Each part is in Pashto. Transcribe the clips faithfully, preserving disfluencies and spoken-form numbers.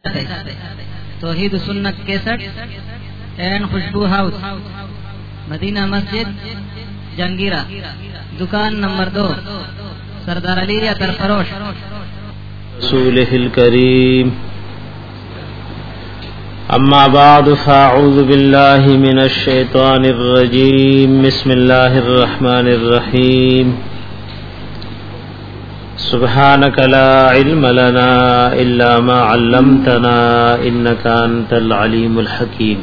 توحید سنت کیسٹ اینڈ خوشبو ہاؤس، مدینہ مسجد، جنگیرہ، دکان نمبر دو، سردار علی اتر فروش. رسوله الكريم. اما بعد فاعوذ بالله من الشيطان الرجيم. بسم الله الرحمن الرحيم. سبحانك لا علم لنا الا ما علمتنا انك انت العليم الحكيم.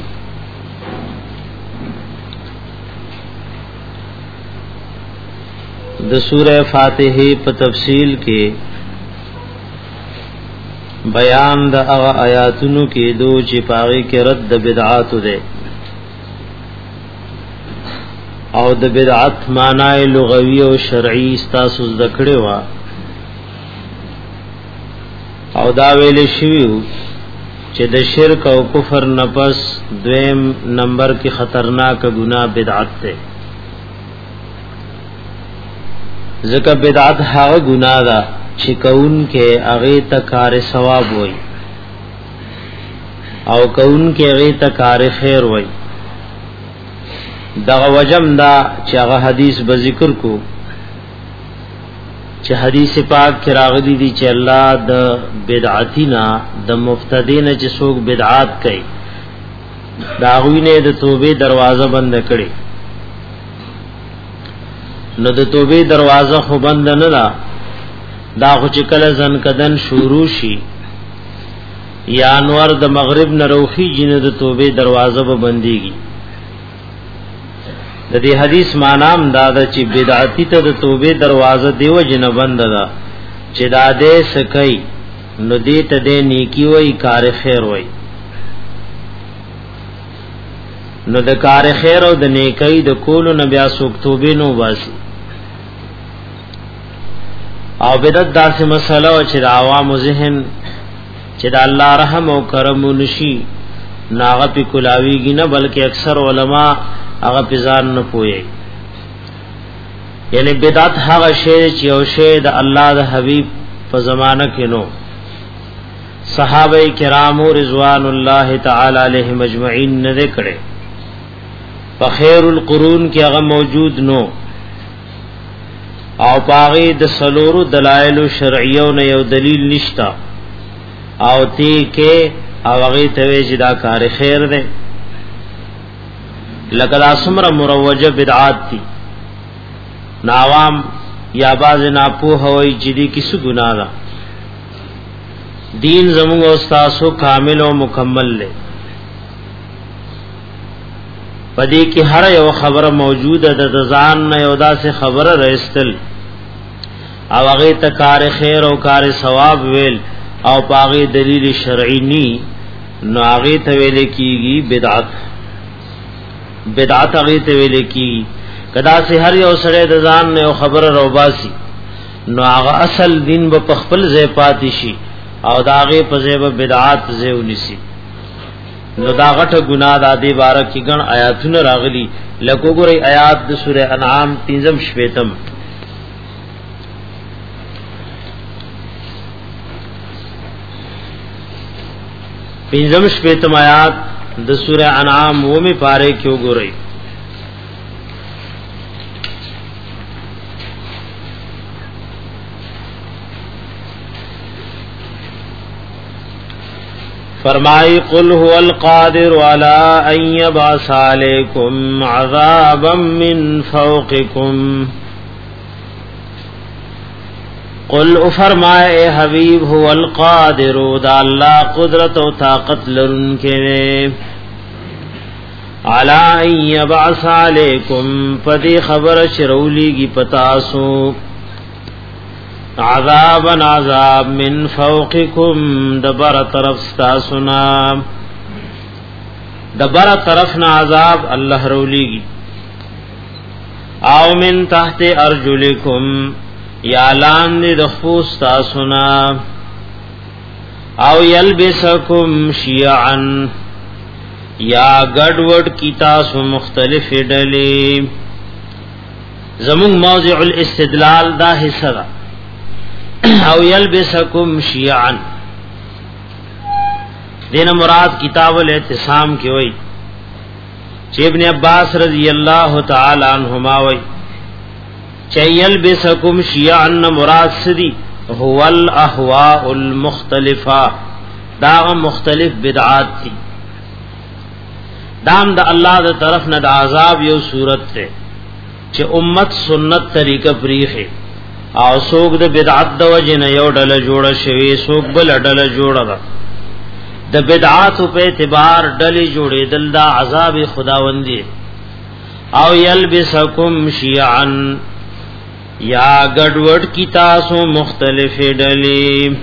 د سورہ فاتحه په تفصیل کې بیان د هغه آیاتونو کې دو چې پاغي کې رد بدعات ده او د بدعت معنی لغوي او شرعي استاسو ذکرې وا او دا ویل شوی چې د شرک او کفر نفس دویم نمبر کې خطرناک ګناه بدعت ده. ځکه بدعت هغه ګناه ده چې کون کې هغه ته کار ثواب وای او کون کې هغه ته کار خیر وای. دا وجم دا چې هغه حدیث به ذکر کو چې حدیث پاک کې راغلي دي چې الله د بدعتینا د مفتدین چې څوک بدعات کوي دا غوینه د توبې دروازه بند کړي. نو د توبې دروازه خو بند نه ده، دا خو چې کله ځن کدن شروع شي یا انور د مغرب نه روخي جنه د توبې دروازه به بنديږي. د دې حدیث معنی دا ده چې بدعتي ته د توبې دروازه دیو جن بند ده چې دا دې سکي نو دې ته دې نیکی وای کار خیر وای. نو د کار خیر او د نیکی د کولو نه بیا څوک توبې نو باسي. او بدعت داسې مسله او چې د عوامو ذهن چې د الله رحم او کرم ونشي ناغه په کلاویږي نه، بلکې اکثر علما هغه پزان نه پوي. یعنی بدعت هغه شی چې او شی د الله د حبیب په زمانہ کې نو صحابه کرام رضوان الله تعالی علیهم اجمعین نه کړي، په خیر القرون کې هغه موجود نو او باغی د سلورو دلائل شرعیو نه یو دلیل نشتا او تی کې او هغه ته چې دا کار خیر ده. لکه اسمر مروجه بدعات دي ناوام یا باز نه په هوای چې دي کیسه ګناه ده. دین زموږ استادو کامل او مکمل له پدې کې هر یو خبره موجوده ده، د ځان نه یو داسې خبره راستل او هغه ته کار خیر او کار ثواب ویل او پاغي دلیل شرعي ني نو هغه ته ویل کیږي بدعت. بدعت هغه ته ویل کیږي کدا سه هر یو سره د ځان نه یو خبره روباسي نو هغه اصل دین په خپل ځای پاتې شي او داغه په ځای به بدعات ځای ونیسي. نو دا غټه ګناه د دې بارک کې ګڼ آیاتونه راغلي. لکه ګورې آیات د سوره انعام پنځم شپیتم پنځم شپیتم آیات د سوره انعام و می پاره کې وګورئ. فرمائی قل هو القادر على ان يبعث عليكم عذابا من فوقكم. قل فرمائے اے حبیب هو القادر دا اللہ قدرت و طاقت لرنکے على ان يبعث عليكم پدی خبر شرولی کی پتاسو عذابا عذاب من فوقکم دبر طرف ستاسنا دبر طرفنا عذاب اللہ رولیگی او من تحت ارجلکم یا لاندې د خپو ستاسنا او یلبسکم شیعا یا گڑوڑ کی تاسو مختلف ډلې. زمون موضع الاستدلال دا حصہ او یلبسکم شیعا دین مراد کتاب الاعتصام کی وئی چې ابن عباس رضی اللہ تعالی عنہما وئی چیل بسکم شیعا مراد سدی هو الاهواء المختلفه دا مختلف بدعات تی دام دا اللہ دا طرف نه د عذاب یو صورت ته چې امت سنت طریقہ پریخه او سوق د بدعت د وجه نه یو ډله جوړه شوی سوق بل ډله جوړه ده د بدعات په اعتبار ډلې جوړې دل دا عذاب خداوندی او یلبسکم شیعا یا ګډوډ کی تاسو مختلف ډلې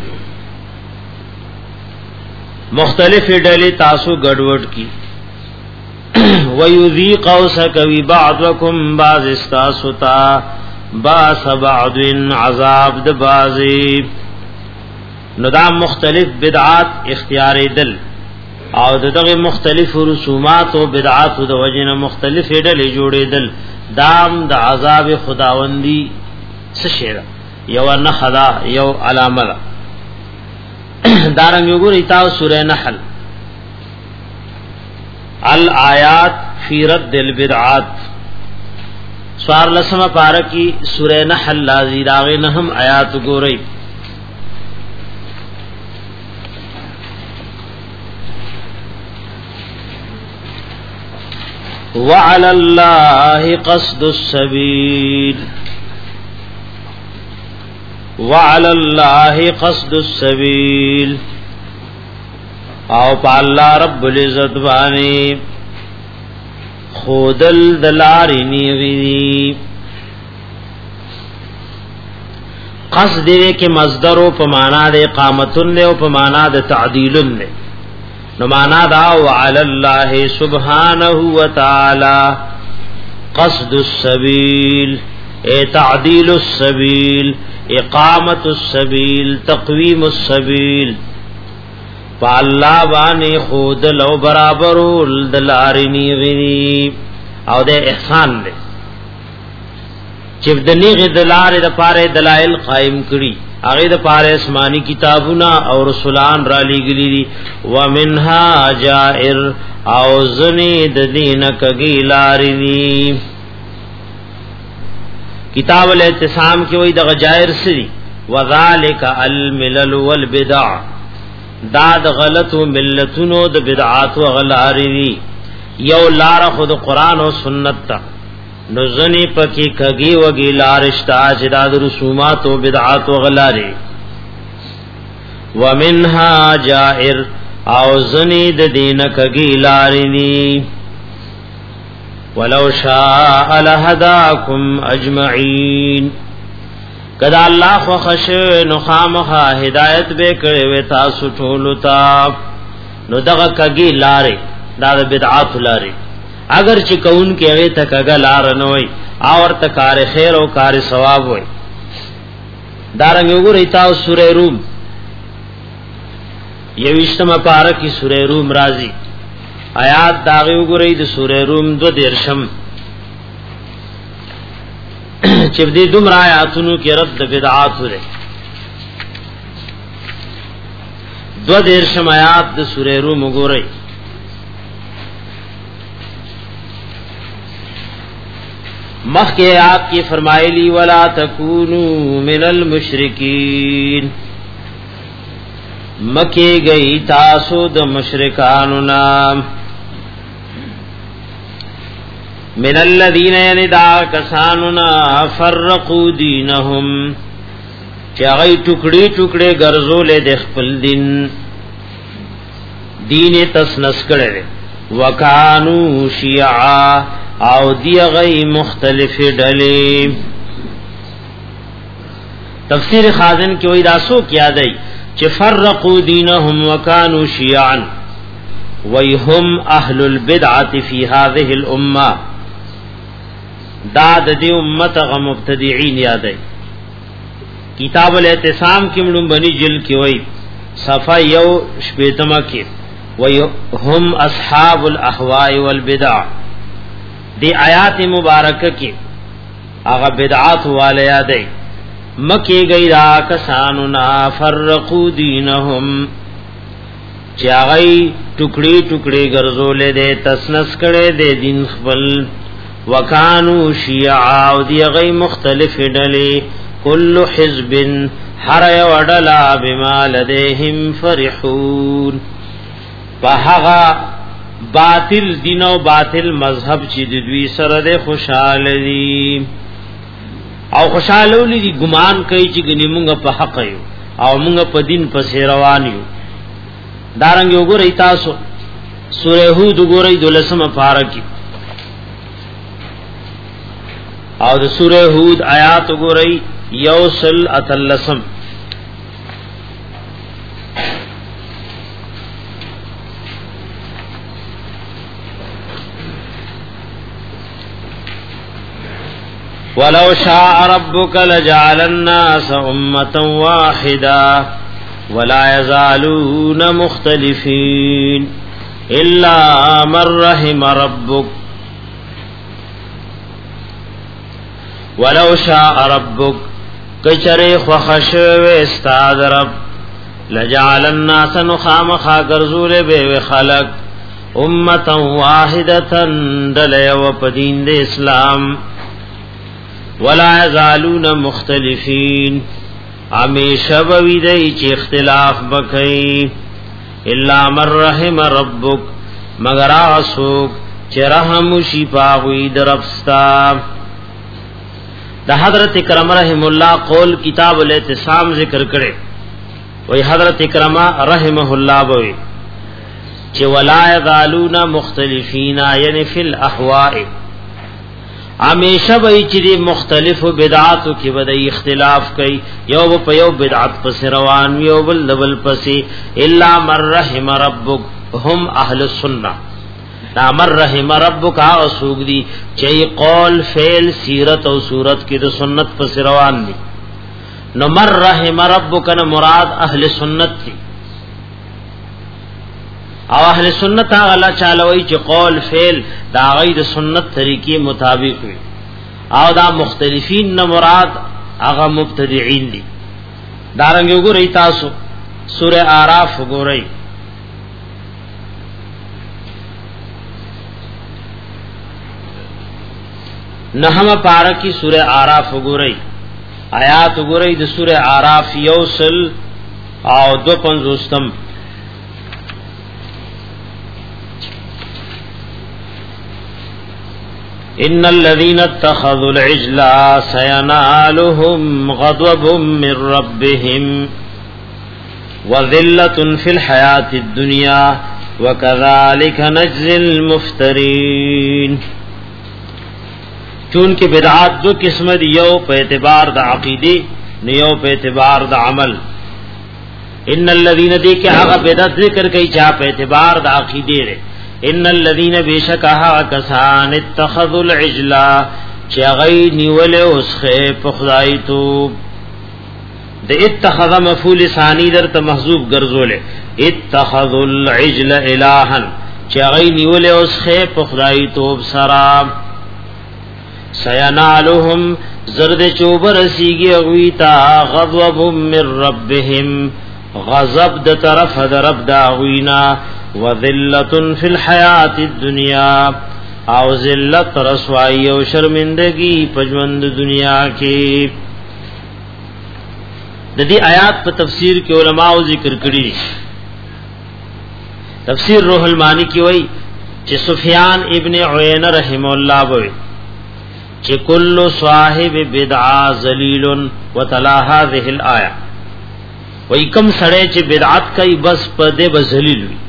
مختلف ډلې تاسو ګډوډ کی ويذيق وسكوي بعضكم بعض استاستا باس بعض عذاب د بازي ندام مختلف بدعات اختیار دل او دغه مختلف رسومات او بدعات د وجنه مختلف ډلې جوړې دل دام د عذاب خداوندی سشیرا یو نه خدا یو علامه دارنګ وګورئ تاسو سورہ نحل الآیات فی رد البدعات سوار لسمہ پارہ کی سورہ نحل لازی داغی نہم آیات گورئی وعلى الله قصد السبيل وعلى الله قصد السبيل او پا اللہ رب العزت بانی خودل دلاری نیغی قصد دے کہ مصدرو پا مانا دے قامتن دے و پا مانا دے تعدیلن دے نو مانا دا وعلی اللہ سبحانہ وتعالی قصد السبیل اے تعدیل السبیل اقامت السبیل تقویم السبیل پا اللہ بانی خود لو برابرو دلارنی غنی او دے احسان دے چف دنی غی دلار دا پارے دلائل قائم کری اغی دا پارے اسمانی کتابونا او رسولان را لگلی دی ومنها جائر او زنی ددین کگی لارنی کتاب الاعتصام کی وی دا جائر سری وذالک الملل والبدع داد غلط و ملتونو د بدعات و غلاری یو لار خود قرآن و سنت تا نزنی پکی کگی وگی لارشتا جداد رسومات و بدعات و غلاری ومنها جائر او زنی د دین کگی لارنی ولو شاء لهداکم اجمعین کدا اللہ خو خش نو خامخا ہدایت بے کرے وے تاسو ټولو تا نو دغه کگی لارے دا بدعات لارے اگر چې کون کې هغه تکګه لار نه وای اور تکار خیر او کار ثواب وای دارنګ وګورئ تاسو سورہ روم یوشتمه پارہ کی سورہ روم راضی آیات داغه وګورئ د سورہ روم دو دیرشم چې دې دومره آیاتونو کې رد بدعات لري دو دیرشم آیات د سورہ روم وګورئ مخ کے آپ کی فرمائلی ولا تکونوا من المشرکین مکے گئی تاسو د مشرکانو نام من الذین یندع کساننا فرقوا دینهم چاغی ټوکړي ټوکړي ګرځولې د خپل دین دین تسنس کړي وکانو شیعا او دی غی مختلف ڈلی تفسیر خازن کی وی داسو کیا دی چه فرقو دینهم وکانو شیعان وی هم اہل البدعات فی هذه الامه داد دی امت غ مبتدعین یادی کتاب الاعتصام کی مڑم بنی جل کی وی صفحہ یو شپیتمہ کی وی هم اصحاب الاحواء والبدع دی آیات مبارکہ کی آغا بدعات والے یادئی مکی گئی را کساننا فرقو دینہم چې هغه ټوکړي ټوکړي ګرځولې دې تسنس کړي دې دین خپل وکانو شیعا او دی غي مختلف ډلې کل حزب هر یو ډلا بما لديهم فرحون فهغه باطل دین او باطل مذهب چې د دوی سره د خوشاله دي او خوشاله ولې ګمان کوي چې ګنې مونږ په حق یو او مونږ په دین پسې روان یو دارنګ وګورئ تاسو سورہ هود وګورئ دولسمه پارکی او د سورہ هود آیات وګورئ یوصل اتلسم ولو شاء ربك لجعل الناس أمة واحدة ولا يزالون مختلفين إلا من رحم ربك ولو شاء ربك کچره خوخشو استاد رب لجعل الناس نخامخا گرزول بے خلق امتا واحدتا دلی و پدین دے اسلام ولا يزالون مختلفین ہمیشہ بوی دی چی اختلاف بکئی الا من رحم ربک مگر آسوک چی رحم شیپاوی دربستا دا حضرت اکرم رحم اللہ قول کتاب الاعتصام ذکر کرے وہی حضرت اکرم رحمہ اللہ بوی چی ولا یذالون مختلفین یعنی فی الاحواء ہمیشہ بئی چی دی مختلف بدعاتو کی بدئی اختلاف کئی یو پا یو بدعات پس روان یو بل دبل پسی الا من رحم ربک هم اہل السنہ نامر رحم ربک آغا سوگ دی چاہی قول فعل سیرت او صورت کی دو سنت پس روان دی نو مر رحم ربک نا مراد اہل سنت دی او اہل سنت آغا اللہ چالوئی چی قول فعل دا آغای دو سنت طریقی مطابق ہوئی او دا مختلفین نا مراد آغا مبتدعین دی دارنگی گو رئی تاسو سورہ آراف گو رئی نحم پارکی سورہ آراف گورئی آیات گورئی د سورہ آراف یوصل او دو پنزوستم ان الذين اتخذوا العجل سينالهم غضب من ربهم وذلة في الحياة الدنيا وكذلك نجزي المفترين چون کے بدعات دو قسم دی یو پہ اعتبار دا عقیدے نیو پہ اعتبار دا عمل ان الذین دی کہ آغا بدعت ذکر کئی چاہ پہ اعتبار دا عقیدے رے ان الذین بیشک آغا کسان اتخذوا العجلہ چاگئی نیولے اس خیپ خدائی تو دا اتخذ مفعول ثانی در تا محذوب گرزولے اتخذوا العجل الہن چاگئی نیولے اس خیپ خدائی تو سرام سینالهم زرد چوبر سیگی اغویتا غضب من ربهم غضب د طرف د رب دا اغوینا وذلت فی الحیات الدنیا او ذلت رسوائی او شرمندگی پجوند دنیا کی د دې آیات په تفسیر کې علماء ذکر کړی تفسیر روح المانی کی وای چې سفیان ابن عیینہ رحم الله وای چې کل صاحب بدعا ذلیل وتلا هذه الايه وای کم سړی چې بدعت کوي بس پدې به ذلیل وي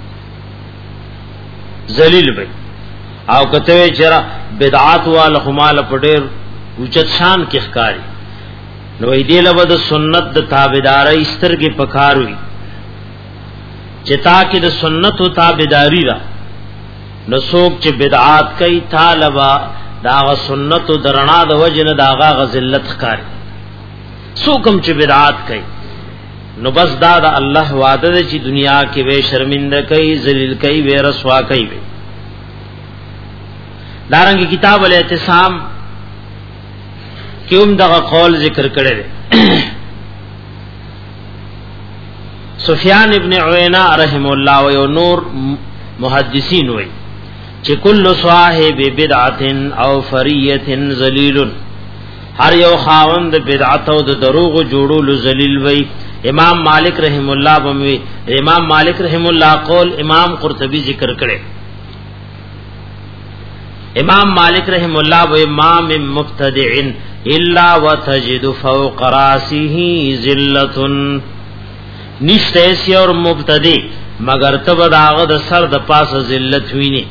ذلیل وي او کته چې بدعات وال خمال پډېر اوچت شان کې ښکاری نو دې له د سنت د تابعداري سترګې پکار وي چې تا کې د سنت او تابعداري را نو څوک چې بدعات کوي طالبا داغه سنت او درنا د وجنه داغه غذلت ښکاری سوکم چې بدعات کوي نو بس دا د الله وعده ده چې دنیا کې به شرمنده کوي ذلیل کوي به رسوا کوي دارنګ کتاب الاعتصام کیوم دغه قول ذکر کړي سفیان ابن عیینہ رحم الله و یو نور محدثین وی چې کل صاحب بدعت او فریه ذلیل، هر یو خاوند بدعت او د دروغ جوړولو ذلیل وی. امام مالک رحم الله بموی، امام مالک رحم الله قول امام قرطبی ذکر کړي. امام مالک رحم الله و امام مبتدع الا وتجد فوق راسه ذلة، نشته سی اور مبتدی مگر تب داغه د سر د پاسه ذلت ویني.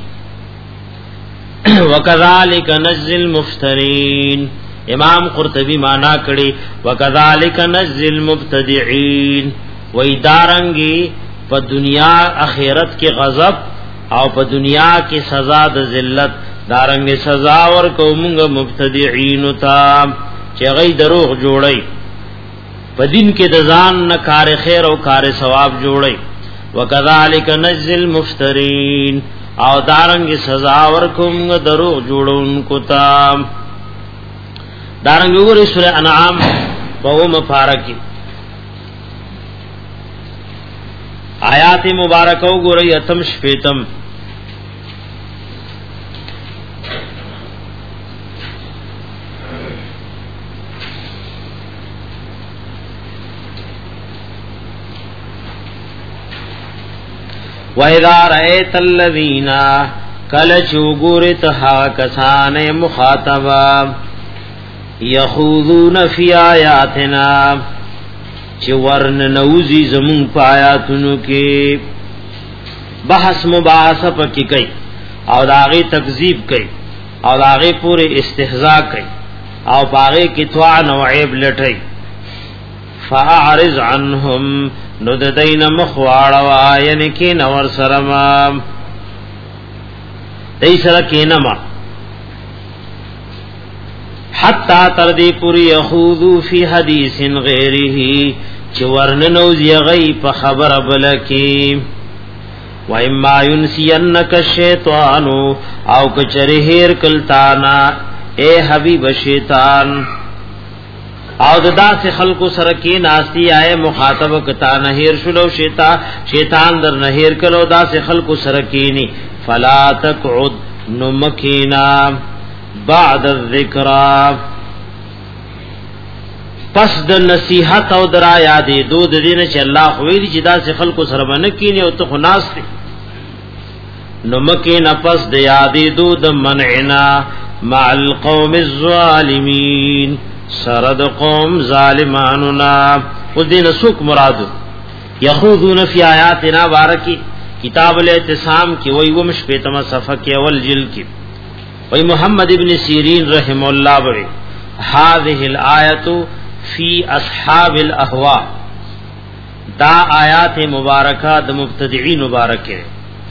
وکذالک نجزی المفترین، امام قرطبی معنا کړي وکذالک نجزی المبتدعين، وې دارنګي په دنیا اخرت کې غضب او په دنیا کې سزا د ذلت، دارنګي سزا ورکو موږ مبتدعين ته چې غي دروغ جوړي په دین کې د ځان نه کار خیر او کار ثواب جوړي. وکذالک نجزی المفترین، او دارنګي سزا ورکوم دروغ جوړونکو ته. دارنګ وګورئ سورہ انعام په مفارقه آیات مبارکه وګورئ اتم شپیتم. وَإِذَا رَأَيْتَ الَّذِينَ کَلَ چوغورت ها کسان مخاطبا یخوذون فی آیاتنا چې ورن نوزی زمون پایاتونو کې بحث مباحثه پکې کوي او داغه تکذیب کوي او داغه پورې استهزاء کوي او باغه کې توان او عیب لټي. فاعرض عنهم، نو د دین مخواړه واین کې نور سرما دای سره کینما حتا تر دې پوری یخوذو فی حدیث غیره، چې ورننو زیغی په خبر بلکی. و اما ینسینک الشیطان، او کچره هیر کلتانا اے حبیب شیطان، او ددا سے خلق سره کې ناستی آئے مخاطب کتا نهیر شلو شیطان شیطان در نهیر کلو دا سے خلق سره کینی. فلا تقعد نمکینا بعد الذکر، پس د نصیحت او درا یادې دو د دین چې الله خویلی چې دا سے خلق سره باندې کینی او ته خناس دي نمکینا پس د یادې دو د منعنا مع القوم الظالمین، سرد قوم ظالماننا. او دین سوک مرادو یخوذون فی آیاتنا بارکی کتاب الاعتصام کی وی ومش پیتما صفحہ کی اول جل کی وی محمد ابن سیرین رحم اللہ بوی هذه الآیت فی اصحاب الاهواء، دا آیات مبارکہ دا مبتدعین مبارک ہے.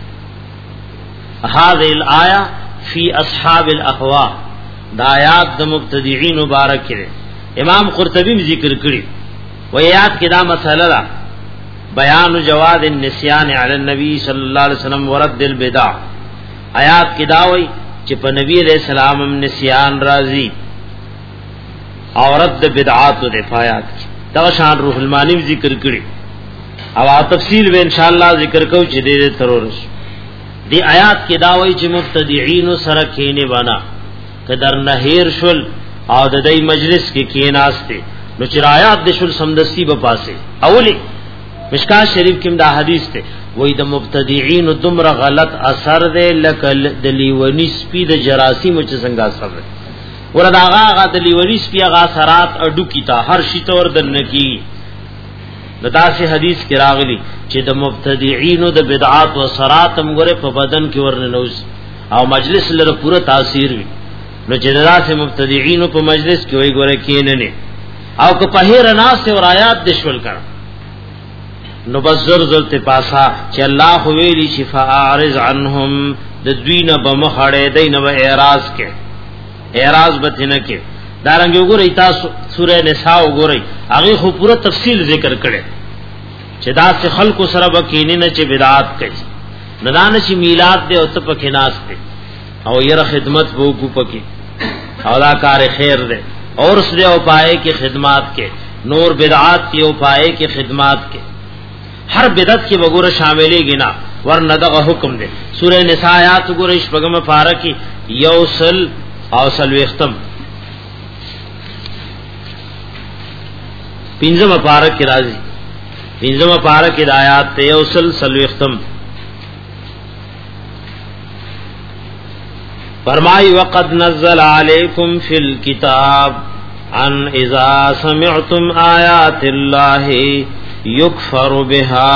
هذه الآیہ فی اصحاب الاهواء، دا آیات د مبتدعين مبارک کړي. امام قرطبی ذکر کړي و آیات کې دا مسله ده بیان جواز النسیان علی النبی صلی الله علیه وسلم ورد البدع. آیات کې دا وایي چې په نبی علیہ السلام هم نسیان راځي او رد بدعات او دفاعات. دا شان روح المانی ذکر کړي او تفصیل به ان شاء الله ذکر کوو چې دې ترورش. دی آیات کې دا وایي چې مبتدعين سره کینه بنا کدر نهیر شل او د دې مجلس کې کیناسته نو چرایات د شل سمدستی په پاسه. اولی مشکات شریف کې دا حدیث ته وای د مبتدعين دمر غلط اثر ده لکل د لیونی سپید جراثیم چې څنګه اثر ده وردا غا د لیونی سپی غا سرات اډو کیتا هر شی تور دنکی. دا سه حدیث کې راغلی چې د مبتدعين د بدعات او سرات موږ په بدن کې ورننوز او مجلس لره پوره تاثیر وي. نو جنرا سے مبتدعين په مجلس کې وای ګوره کینه نه او که په هر ناس سے ورایات دشول کړه نو بزر زر ته پاسا چې الله ویلی شفاء اعرض عنهم، د دوینه بمخړې دینه و اعراض کې اعراض بتنه کې. دارنګ وګورئ تاسو سورہ نساء وګورئ هغه خو پوره تفصیل ذکر کړي چې دا سے خلق سره بکینه نه چې بدعات کوي ندان چې میلاد دے او ته پکې ناس دے او یره خدمت وو کو پکې او دا کار خیر دے اور اس دے او پائے کی خدمات کے نور بدعات کی او پائے کی خدمات کے هر بدعت کې وګوره شاملېږي نه ورنه دغه حکم دی. سورہ نساء آیات وګوره شپږم پاره کې یوصل او سلوختم پنځم پاره کې راځي پنځم پاره کې د آیات ته یوصل سلوختم فرمای وقد نزل علیکم فی الكتاب ان اذا سمعتم آیات الله یکفر بها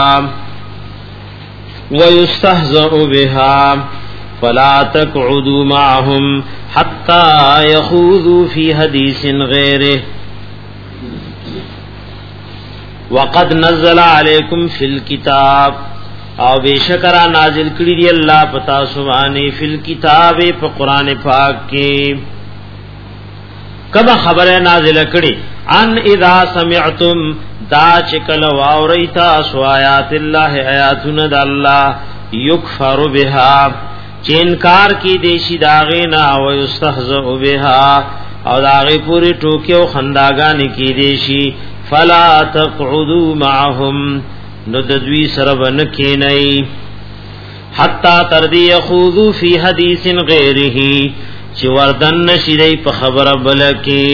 ويستهزأ بها فلا تقعدوا معهم حتى يخوضوا في حديث غيره وقد نزل عليكم في الكتاب او بشکرا نازل کړی دی الله پتا سبحانه فی الكتاب په قران پاک کې کما خبره نازل کړي ان اذا سمعتم دا چکل واوریتا سو آیات الله آیاتنا د الله یکفر بها چینکار کی دیشی داغینا و یستهزئ بها او داغی پوری ټوکی او خنداګانی کی دیشی فلا تقعدوا معهم نددوی سربن کینئی حتا تردی یخوضوا فی حدیث غیره چی وردن نشیدی په خبر بلکی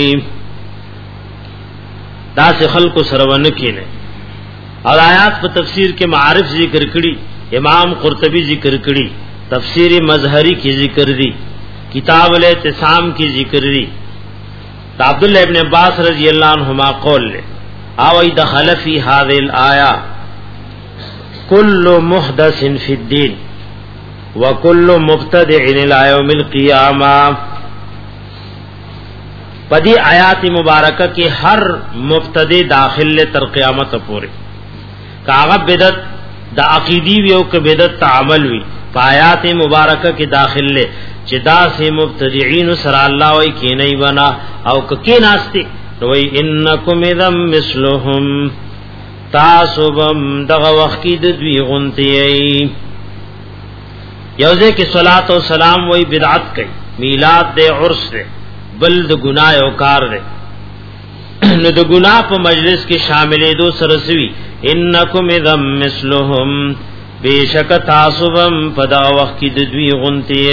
دا سے خلق سرون کینے. اور آیات په تفسیر کې معارف ذکر کړي امام قرطبی ذکر کړي تفسیر مظہری کی ذکر دی کتاب الاعتصام کی ذکر دی عبداللہ ابن عباس رضی اللہ عنہما قول لے آوئی دخل فی هذه الآیہ کل محدث فی الدین وکل مبتدع الى یوم القیامہ. پدی آیات مبارکہ کے ہر مبتدی داخل لے تر قیامت پورے کاغب بدت دا عقیدی وی او کہ بدت تعمل وی آیات مبارکہ کے داخل لے چدا سے مبتدعین سر اللہ وی کی نہیں بنا او کی ناستے وی انکم اذم مثلهم تاسبم دغ وقی دوی غنتی یوزے کی صلاۃ و سلام وی بدعت کئی میلاد دے عرس دے بل د گناہ او کار دے نو د گناہ په مجلس کې شاملې دو سرسوي انکم اذم مثلهم بیشک تاسوبم پدا وخت کې د دوی غنتی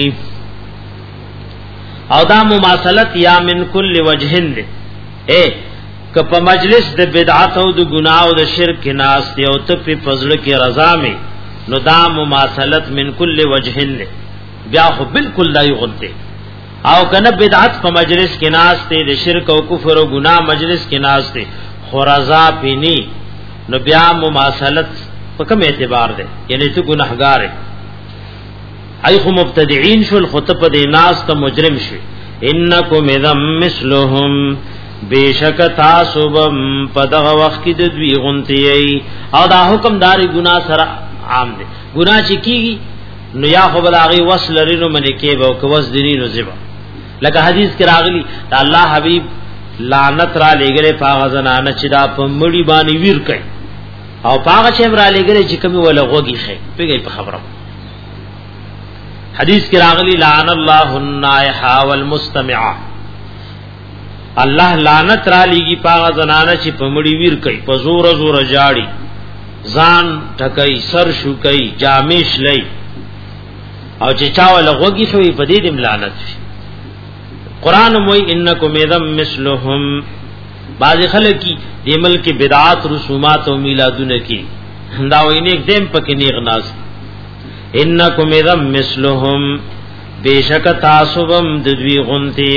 او دا مماثلت یا من کل وجهن دے اے که په مجلس د بدعت او د گناہ او د شرک ناس دی او ته په فضل کې رضا می نو دا مماثلت من کل وجهن دے بیا خو بالکل دای غنتی او کنه بدعت په مجلس کې ناس ته د شرک او کفر او گناہ مجلس کې ناس ته خرزا پینی نو بیا مماثلت په کوم اعتبار ده یعنی ته ګناهګار ای خو مبتدعين شو الخطب د ناس ته مجرم شي انکم اذم مثلهم بیشک تاسوبم په دغه وخت کې د دوی غنتی او دا حکم داري گناہ سره عام دي گناہ چې کیږي نو یا خو بلاغي وصل لري نو منی کې به او کوس دیني نو زبا لکه حدیث کې راغلی دا الله حبیب لعنت را لګره پاغه زنانه چې دا په مړی باندې ویر کوي او پاغه چې را لګره چې کوم ولا غوږی خي پیږي په خبره حدیث کې راغلی لعن الله النائحه والمستمع الله لعنت را لګي پاغه زنانه چې په مړی ویر کوي په زور زور جاړي ځان ټکای سر شو کوي جامش لای او چې چا ولا غوږی خو په دې دم لعنت شي. قران موي انکم اذم مثلهم باز خلک کی د ملک بدعات رسومات او میلادونه کی دا وینه یک دیم پکې نیغ ناز انکم اذم مثلهم بیشک تاسوبم د دوی غنتی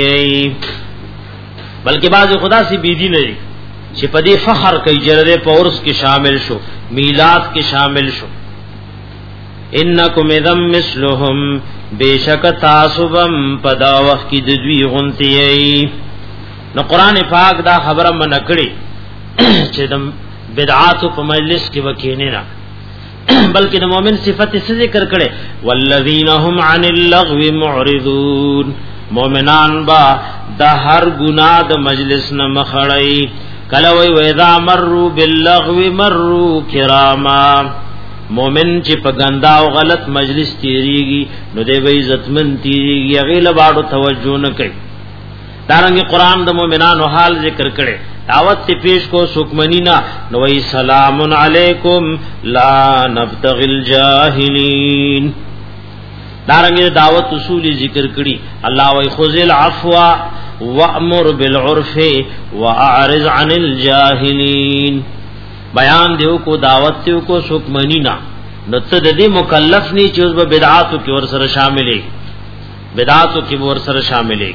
بلکې باز خدا سی بیدی نه چې په دې فخر کوي جره په اورس کې شامل شو میلاد کې شامل شو انکم اذم مثلهم بیشک تاسوبم پدا وخت کی د دوی غنتی نو قران پاک دا خبره منکړي چې د بدعات په مجلس کې وکینه نه بلکې د مؤمن صفت څه ذکر کړي والذین هم عن اللغو معرضون مؤمنان با د هر ګناه د مجلس نه مخړی کله وی وذا مروا باللغو مروا کراما مومن چې په ګندا او غلط مجلس تیریږي نو دی به عزتمن تیریږي غیله باړو توجه نه کوي. دارنګه قران د مؤمنانو حال ذکر کړي دعوت ته پیش کو سوکمنینا نو ای سلام علیکم لا نبتغي الجاهلین. دارنګه دعوت اصول ذکر کړي الله وای خذل عفو وامر بالعرف واعرض عن الجاهلین. بیان دیو کو دعوت دیو کو سوکمنینا نو ته د دې مکلف نی چې په بدعاتو کې ور سره شاملې بدعاتو کې ور سره شاملې.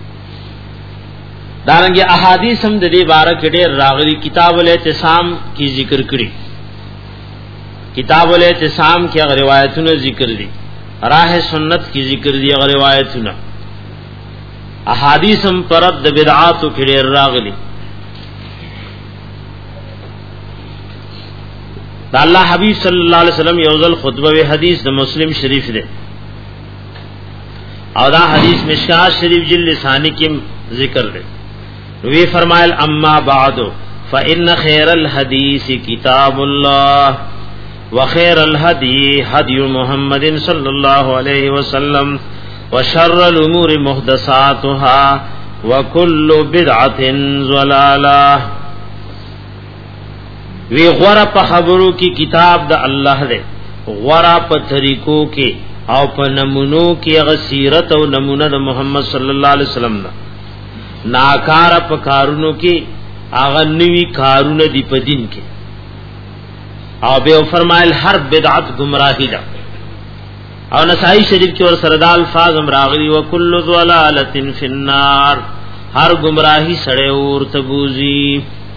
دارنګه احادیث هم د دې باره کې ډېر راغلي. کتاب الاعتصام کی ذکر کړي کتاب الاعتصام کې هغه روایتونه ذکر دي راه سنت کی ذکر دي هغه روایتونه احادیث هم پرد د بدعاتو کې ډېر راغلي. دا الله حبیب صلی الله علیه وسلم یو ځل خطبه وی حدیث د مسلم شریف ده او دا حدیث مشکات شریف جلد ثانی کې ذکر ده. وی فرمایل اما بعد فان خیر الحدیث کتاب الله وخیر الهدی هدی محمد صلی الله علیه وسلم وشر الامور محدثاتها وكل بدعه ضلاله. وی غورا په خبرو کې کتاب د الله دی غورا په طریقو کې او په نمونو کې غسیرت او نمونه د محمد صلی الله علیه وسلم دا ناکار په کارونو کې هغه نوی کارونه دی په دین کې او به فرمایل هر بدعت گمراهی ده. او نسائی شریف کې ور سره د الفاظ امراغلی وکل ضلالۃ فی النار هر گمراهی سړی اور تبوزی.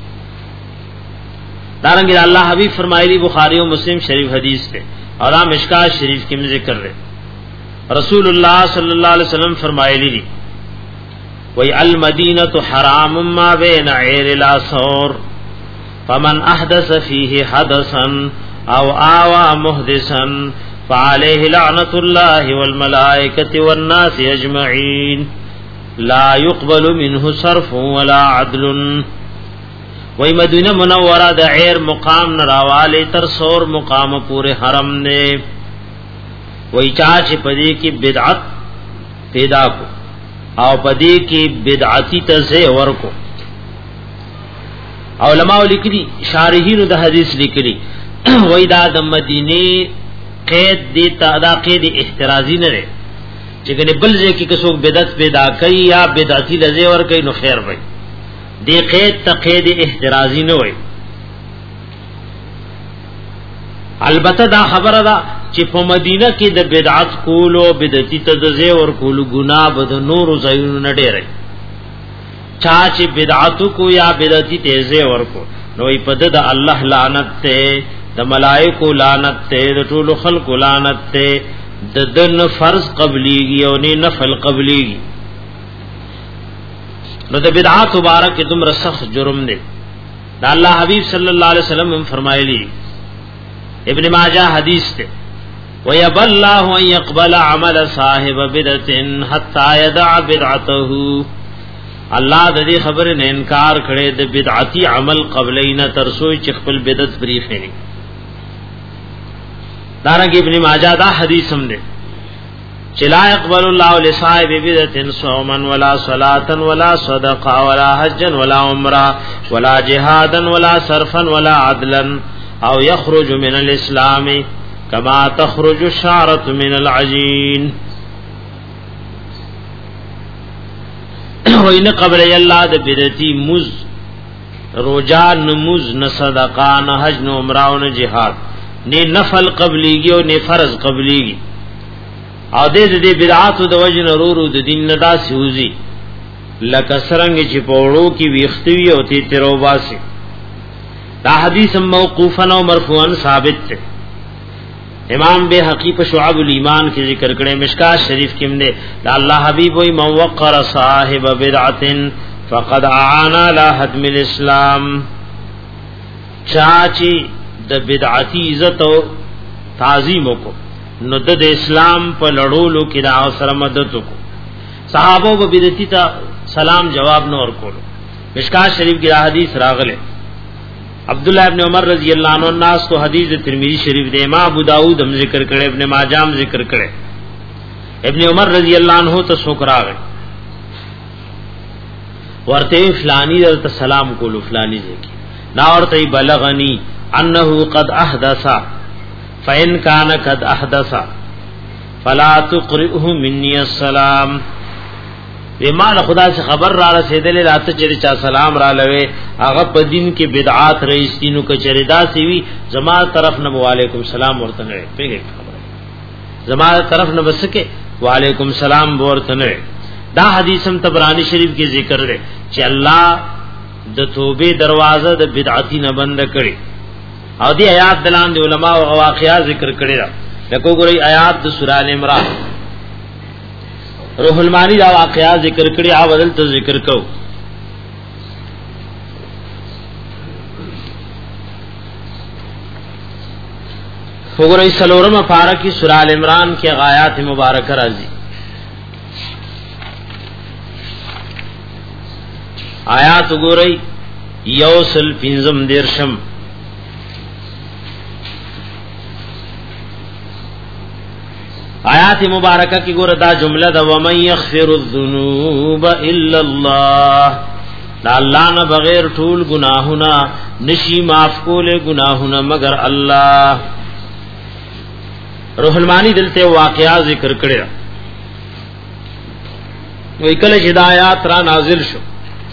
دارنګه الله حبیب فرمایلی بخاری او مسلم شریف حدیث ته اور مشکات شریف کې ذکر ہے رسول اللہ صلی اللہ علیہ وسلم فرمایلی دی وی المدینہ حرام ما بین عیر الاسور فمن احدث فیہ حدثا او آوا محدثا فعلیہ لعنت اللہ والملائکۃ والناس اجمعین لا يقبل منه صرف ولا عدل. وی مدینہ منورہ د عیر مقام نراواله تر سور مقام پورے حرم نے وی چاچ پدی کی بدعت پیدا کو او پدی کی بدعتی تزه ور کو. علماء لیکلی شارحین د حدیث لیکلی وی دا د مدینه قید دی تا دا قید احترازی نه لري چې کنه بل ځای کې کڅوک بدعت پیدا کوي یا بدعتی لزه ور کوي نو خیر وي دی قید تقید احترازی نه وي. البته دا خبره ده چې په مدینه کې د بدعت کولو بدعتي تدزه ور کولو ګناه بد نور زایونو نه ډېرې چا چې بدعت کو یا بدعتي تیزه ور کو نو په د الله لعنت ته د ملائکو لعنت ته د ټول خلق لعنت ته د دن فرض قبليږي او نه نفل قبليږي. نو د بدعات مبارک تم رسخ جرم دے. دا اللہ حبیب صلی اللہ علیہ وسلم فرمایلی ابن ماجہ حدیث تے وَيَبَ اللَّهُ أَن يَقْبَلَ عَمَلَ صَاحِبَ بِدْعَةٍ حَتَّى يَدَعَ بِدْعَتَهُ. اللہ د دې خبره نه انکار کړي د بدعتي عمل قبلینا ترسوی چې خپل بدعت بریخه نه. دارنګ ابن ماجہ دا حدیث هم دے لا يقبل الله لصاحب بدعة صوما ولا صلاة ولا صدقة ولا حجا ولا عمرة ولا جهادا ولا صرفا ولا عدلا او يخرج من الاسلام كما تخرج الشعرة من العجين. وإن قبل الله د بدعتي مز روجا نموز نه صدقه نه حج نه عمره او نه جهاد نه نفل قبليږي او نه فرض قبليږي او دې دې بدعات د وجن رورو د دین نه داسې وزي لکه سرنګ چې پوړو کې ویختوي او تی تروباسي. دا حدیث موقوفا او مرفوعا ثابت ہے. امام بهقی په شعب الایمان کې ذکر کړي مشکات شریف کې منه دا الله حبیب وي موقر صاحب بدعت فقد اعان على هدم الاسلام. چاچی د بدعتی عزت او تعظیم کو نو د اسلام په لړولو کې دا سره مدد کو. صحابه په بدعتي ته سلام جواب نو ور کولو. مشکات شریف کی حدیث راغله عبداللہ ابن عمر رضی اللہ عنہ الناس کو حدیث ترمذی شریف دے امام ابو داؤد ہم ذکر کرے ابن ماجہ ہم ذکر کرے ابن عمر رضی اللہ عنہ تو سوکرا گئے ورته فلانی درته سلام کولو فلانی ځکه نا ورته بلغنی انه قد احدث فإن كان قد احدث فلا تقرئه مني السلام. ایمان خدا سے خبر را رسیدلې راته چې چا سلام را لوي هغه په دین کې بدعات رئیسینو کې چریدا سی وی زما طرف نه وعلیکم سلام ورته نه پیګه خبره زما طرف نه بسکه وعلیکم سلام ورته نه. دا حدیث هم طبرانی شریف کې ذکر دی چې الله د توبې دروازه د بدعتي نه بند کړي او دی آیات دلان دی علما او واقعات ذکر کړي را لکه ګورې آیات د سورہ ال عمران روح المانی دا واقعات ذکر کړي او بدل ته ذکر کو. وګورئ سلورم پارا کی سورہ ال عمران کې آیات مبارکه راځي. آیات وګورئ یوسل پنځم دیرشم آیات مبارکہ کی ګور دا جمله دا ومن یغفر الذنوب الا الله دا الله نه بغیر ټول گناهونه نشي معاف کوله گناهونه مگر الله. روح المانی دلته واقعا ذکر کړی وی کله چې دا آیات را نازل شو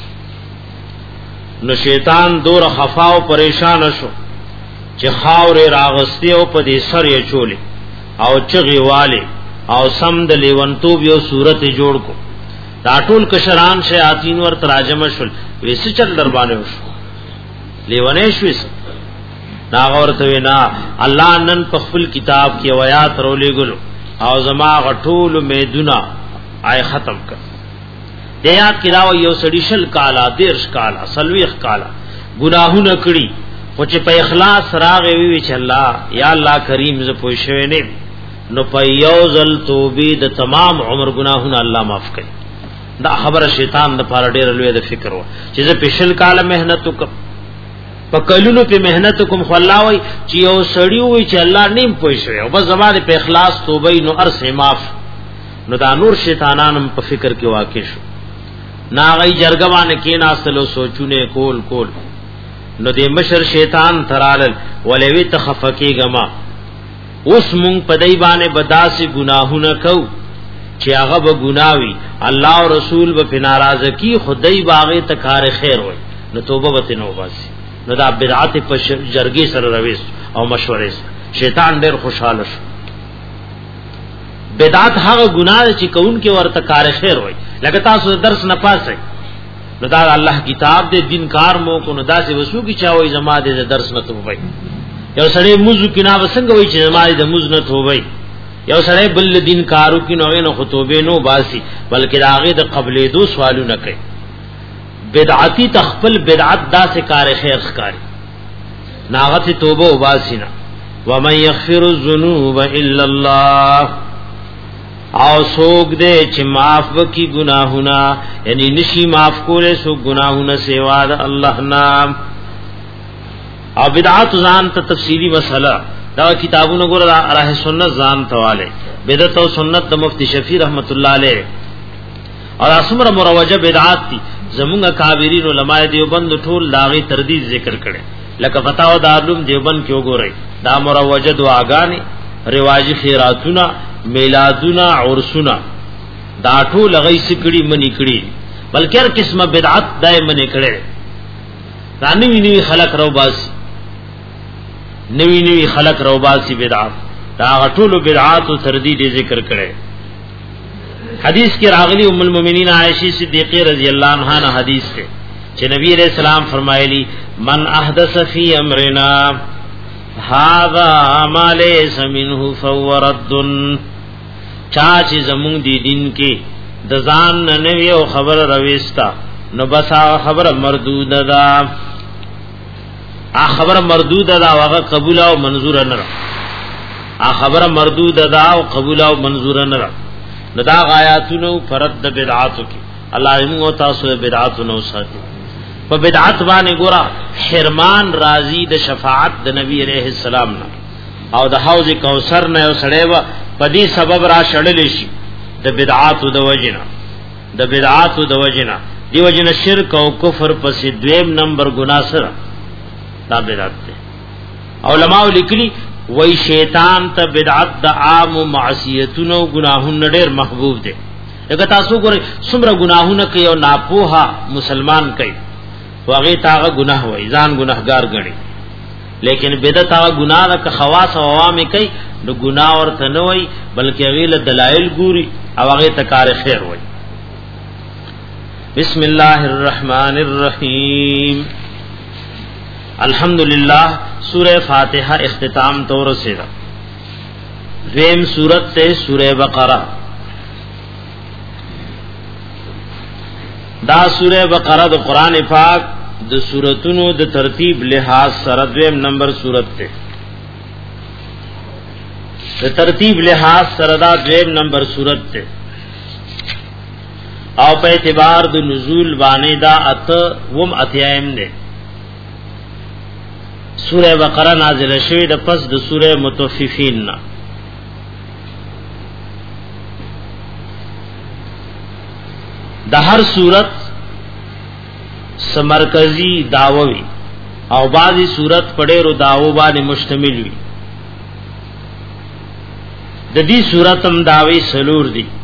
نو شیطان دور خفا او پریشان شو چې خاور راغستی او په دې سر یې چولې او چغي والے او سم د لیونتوب یو صورت جوړ کو دا ټول کشران شیاطین ور تراجم شول ویس چل در باندې وشو لیونې شویس نا ورته وینا الله نن په خپل کتاب کې آیات رولې ګلو او زما غټول میدونه آی ختم کړ. د آیات کې راو یو سړی شل کالا دیرش کالا سلويخ کالا گناهونه کړی او چې په اخلاص راغې وی چې الله یا الله کریم ز پوښښې نه نو په یو ځل توبې د تمام عمر گناهونه الله معاف کړي. دا خبره شیطان د پاره ډېر لوی د فکر و چې زه په شل کاله مهنت وکم په کلونو په مهنت کوم خو الله وای چې یو سړی وای چې الله نیم پوښښې او بس زماده په اخلاص توبې نو ارسه معاف. نو دا نور شیطانانم په فکر کې واقع شو ناغی جرګوان کې ناستلو سوچونه کول کول نو دې مشر شیطان ترالل ولوي تخفکی گما اوس مونږ پدای باندې بداسي گناهونه کو چې هغه به گناوي الله او رسول به ناراضه کی خدای باغې تکار خیر وای نو توبه وته نو باسي. نو دا بدعت په جرګي سره رويس او مشورې شیطان ډېر خوشاله شو. بدعت هغه گناه چې کون کې ورته کار خیر وای لکه تاسو درس نه پاسئ نو دا الله کتاب دې دین کار مو کو نو دا سه وسو کی چاوي زما دې درس نه توبای. یو سړی موضوع کنا وسنګ وای چې زما دې موضوع نه توبای. یو سړی بل دین کارو کې نو نه خطوبه نو باسي بلکې داغه د قبلې دو سوالونه کوي. بدعتی تخپل بدعت دا سه کار خیر ښکاری ناغت توبه وباسینا. ومن یغفر الذنوب الا الله او سوک دے چې معاف وکي گناهونه یعنی نشي معاف کوله سو گناهونه سیوا د الله نام. او بدعات ځان ته تفصیلی مسله دا کتابونو ګور راه سنت ځان تواله بدعت او سنت د مفتی شفیع رحمت الله علیه اور اسمر مروجه بدعات دي زمونږه کابرین علماء دیوبند ټول داغي تردید ذکر کړي لکه فتاوا دارالعلوم دیوبند کې وګورئ دا مروجه دعاګانی رواجی خیراتونه میلادونه عرسونه دا ټول غي سکړي منی کړي بلکې هر قسمه بدعت دای منی کړي. دا نوی نوی خلق رو باسی نوی نوی خلق رو باسی بدعات دا ټول بدعات او تردید ذکر کړي. حدیث کې راغلی ام المؤمنین عائشہ صدیقہ رضی اللہ عنہا نے حدیث ہے چې نبی علیہ السلام فرمایلی من احدث فی امرنا هذا ما ليس منه فهو رد. چا چې زمون دی دین کې د ځان نه یو خبر رويستا نو بس هغه خبر مردود ده هغه خبر مردود ده هغه قبول او منظور نه هغه خبر مردود ده او قبول او منظور نه نو دا غایاتونو فرد بدعاتو کې الله دې مو تاسو بدعاتونو ساتي. په بدعت باندې ګورا حرمان راضی د شفاعت د نبی عليه السلام نه او د حوض کوثر نه سړی و په دې سبب را شړل شي د بدعات د وجنا د بدعات د وجنا دیو جن شرک او کفر پس دویم نمبر گناہ سره دا بدعت ده. علماء لیکلی وای شیطان ته بدعت د عام معصیتونو گناهونو ډیر محبوب ده. اګه تاسو ګورئ څومره گناهونه کوي او ناپوها مسلمان کوي واغه تاغه گناه وای ځان گناهګار ګڼي، لیکن بدعت هغه گناه د خواص او عوام کوي نو گناه ورته نه وای بلکې غیله دلایل ګوري او هغه تکار خیر وای. بسم الله الرحمن الرحیم. الحمدللہ سورہ فاتحہ اختتام طور سے دویم سورت سے سورہ بقرہ. دا سورہ بقرہ د قرآن پاک د سورتونو د ترتیب لحاظ سره دویم نمبر سورت ته د ترتیب لحاظ سره دا دویم نمبر سورت ته او په اعتبار د نزول باندې دا ات وم اتیایم ده. سورہ بقرہ نازل شوی د پس د سورہ متوففین نا. د هر صورت سمرکزی داوی او بعضی صورت پډېرو داو باندې مشتمل وي. د دې صورت هم داوی سلور دي.